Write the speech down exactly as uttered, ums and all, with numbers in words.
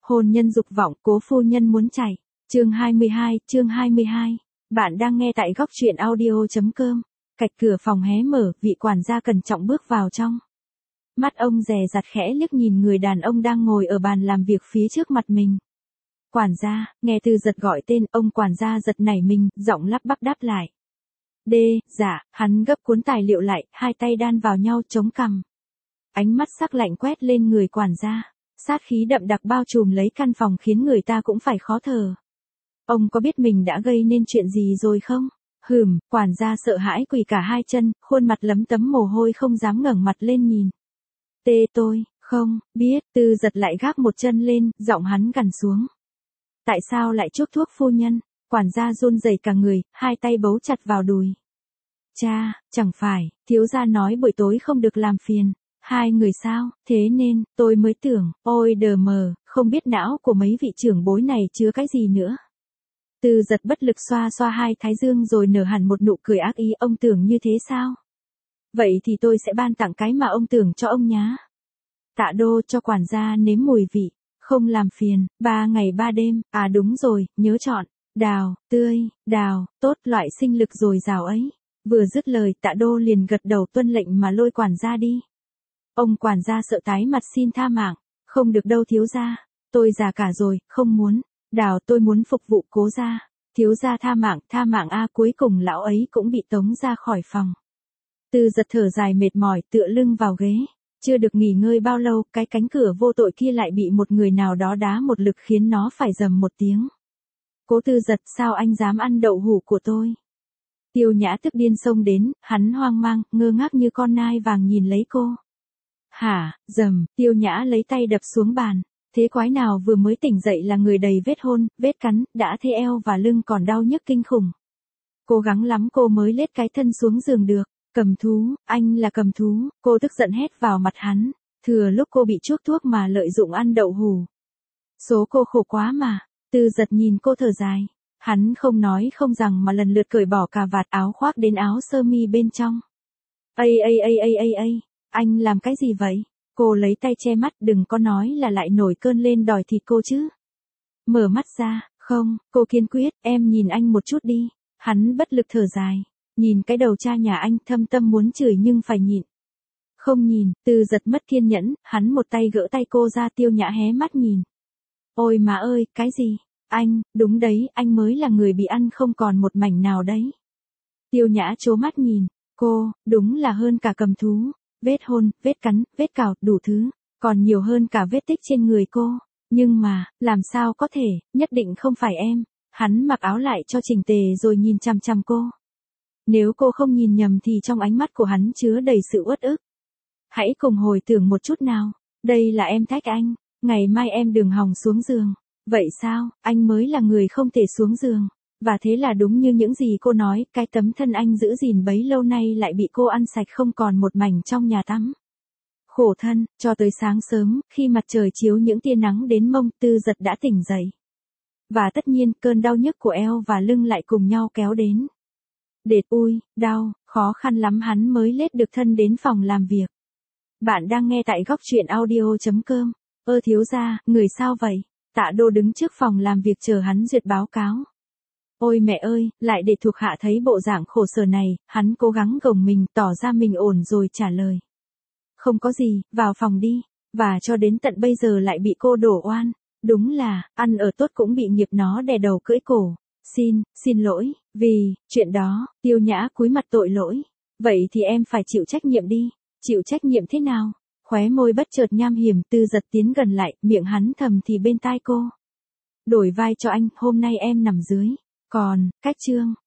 Hôn nhân dục vọng, cố phu nhân muốn chạy. Chương hai mươi hai, chương hai mươi hai. Bạn đang nghe tại góc truyện audio.com. Cạch cửa phòng hé mở, vị quản gia cẩn trọng bước vào trong. Mắt ông dè dặt khẽ liếc nhìn người đàn ông đang ngồi ở bàn làm việc phía trước mặt mình. Quản gia, nghe Tư Giật gọi tên, ông quản gia giật nảy mình, giọng lắp bắp đáp lại. Đê, dạ, hắn gấp cuốn tài liệu lại, hai tay đan vào nhau chống cằm. Ánh mắt sắc lạnh quét lên người quản gia. Sát khí đậm đặc bao trùm lấy căn phòng khiến người ta cũng phải khó thở. Ông có biết mình đã gây nên chuyện gì rồi không? Hừm, quản gia sợ hãi quỳ cả hai chân, khuôn mặt lấm tấm mồ hôi không dám ngẩng mặt lên nhìn. Tê tôi, không, biết, Tư Giật lại gác một chân lên, giọng hắn gằn xuống. Tại sao lại chuốc thuốc phu nhân? Quản gia run rẩy cả người, hai tay bấu chặt vào đùi. Cha, chẳng phải, thiếu gia nói buổi tối không được làm phiền. Hai người sao, thế nên, tôi mới tưởng, ôi đờ mờ, không biết não của mấy vị trưởng bối này chứa cái gì nữa. Tư Giật bất lực xoa xoa hai thái dương rồi nở hẳn một nụ cười ác ý, ông tưởng như thế sao? Vậy thì tôi sẽ ban tặng cái mà ông tưởng cho ông nhá. Tạ Đô cho quản gia nếm mùi vị, không làm phiền, ba ngày ba đêm, à đúng rồi, nhớ chọn, đào, tươi, đào, tốt loại sinh lực dồi dào ấy. Vừa dứt lời Tạ Đô liền gật đầu tuân lệnh mà lôi quản gia đi. Ông quản gia sợ tái mặt xin tha mạng, không được đâu thiếu gia, tôi già cả rồi, không muốn, đào tôi muốn phục vụ cố gia, thiếu gia tha mạng, tha mạng a cuối cùng lão ấy cũng bị tống ra khỏi phòng. Tư Giật thở dài mệt mỏi tựa lưng vào ghế, chưa được nghỉ ngơi bao lâu cái cánh cửa vô tội kia lại bị một người nào đó đá một lực khiến nó phải rầm một tiếng. Cố Tư Giật sao anh dám ăn đậu hũ của tôi? Tiêu Nhã tức điên xông đến, hắn hoang mang, ngơ ngác như con nai vàng nhìn lấy cô. Hả, dầm, Tiêu Nhã lấy tay đập xuống bàn. Thế quái nào vừa mới tỉnh dậy là người đầy vết hôn, vết cắn, đã thế eo và lưng còn đau nhức kinh khủng. Cố gắng lắm cô mới lết cái thân xuống giường được. Cầm thú, anh là cầm thú, cô tức giận hét vào mặt hắn. Thừa lúc cô bị chuốc thuốc mà lợi dụng ăn đậu hũ. Số cô khổ quá mà. Tư Giật nhìn cô thở dài. Hắn không nói không rằng mà lần lượt cởi bỏ cà vạt áo khoác đến áo sơ mi bên trong. Ây ây ây ây ây ây. Anh làm cái gì vậy? Cô lấy tay che mắt, đừng có nói là lại nổi cơn lên đòi thịt cô chứ. Mở mắt ra, không, cô kiên quyết, em nhìn anh một chút đi. Hắn bất lực thở dài, nhìn cái đầu cha nhà anh thâm tâm muốn chửi nhưng phải nhịn. Không nhìn, Tư Giật mất kiên nhẫn, hắn một tay gỡ tay cô ra. Tiêu Nhã hé mắt nhìn. Ôi má ơi, cái gì? Anh, đúng đấy, anh mới là người bị ăn không còn một mảnh nào đấy. Tiêu Nhã trố mắt nhìn, cô, đúng là hơn cả cầm thú. Vết hôn, vết cắn, vết cào, đủ thứ, còn nhiều hơn cả vết tích trên người cô. Nhưng mà, làm sao có thể, nhất định không phải em. Hắn mặc áo lại cho chỉnh tề rồi nhìn chằm chằm cô. Nếu cô không nhìn nhầm thì trong ánh mắt của hắn chứa đầy sự uất ức. Hãy cùng hồi tưởng một chút nào, đây là em thách anh, ngày mai em đừng hòng xuống giường. Vậy sao, anh mới là người không thể xuống giường. Và thế là đúng như những gì cô nói, cái tấm thân anh giữ gìn bấy lâu nay lại bị cô ăn sạch không còn một mảnh trong nhà tắm. Khổ thân, cho tới sáng sớm, khi mặt trời chiếu những tia nắng đến mông, Tư Giật đã tỉnh dậy. Và tất nhiên, cơn đau nhức của eo và lưng lại cùng nhau kéo đến. Đệt ui, đau, khó khăn lắm hắn mới lết được thân đến phòng làm việc. Bạn đang nghe tại góc truyện audio.com. Ơ thiếu gia, người sao vậy? Tạ Đô đứng trước phòng làm việc chờ hắn duyệt báo cáo. Ôi mẹ ơi, lại để thuộc hạ thấy bộ dạng khổ sở này, hắn cố gắng gồng mình tỏ ra mình ổn rồi trả lời. Không có gì, vào phòng đi, và cho đến tận bây giờ lại bị cô đổ oan. Đúng là, ăn ở tốt cũng bị nghiệp nó đè đầu cưỡi cổ. Xin, xin lỗi, vì, chuyện đó, Tiêu Nhã cúi mặt tội lỗi. Vậy thì em phải chịu trách nhiệm đi, chịu trách nhiệm thế nào? Khóe môi bất chợt nham hiểm, Tư Giật tiến gần lại, miệng hắn thầm thì bên tai cô. Đổi vai cho anh, hôm nay em nằm dưới. Còn, cách trương,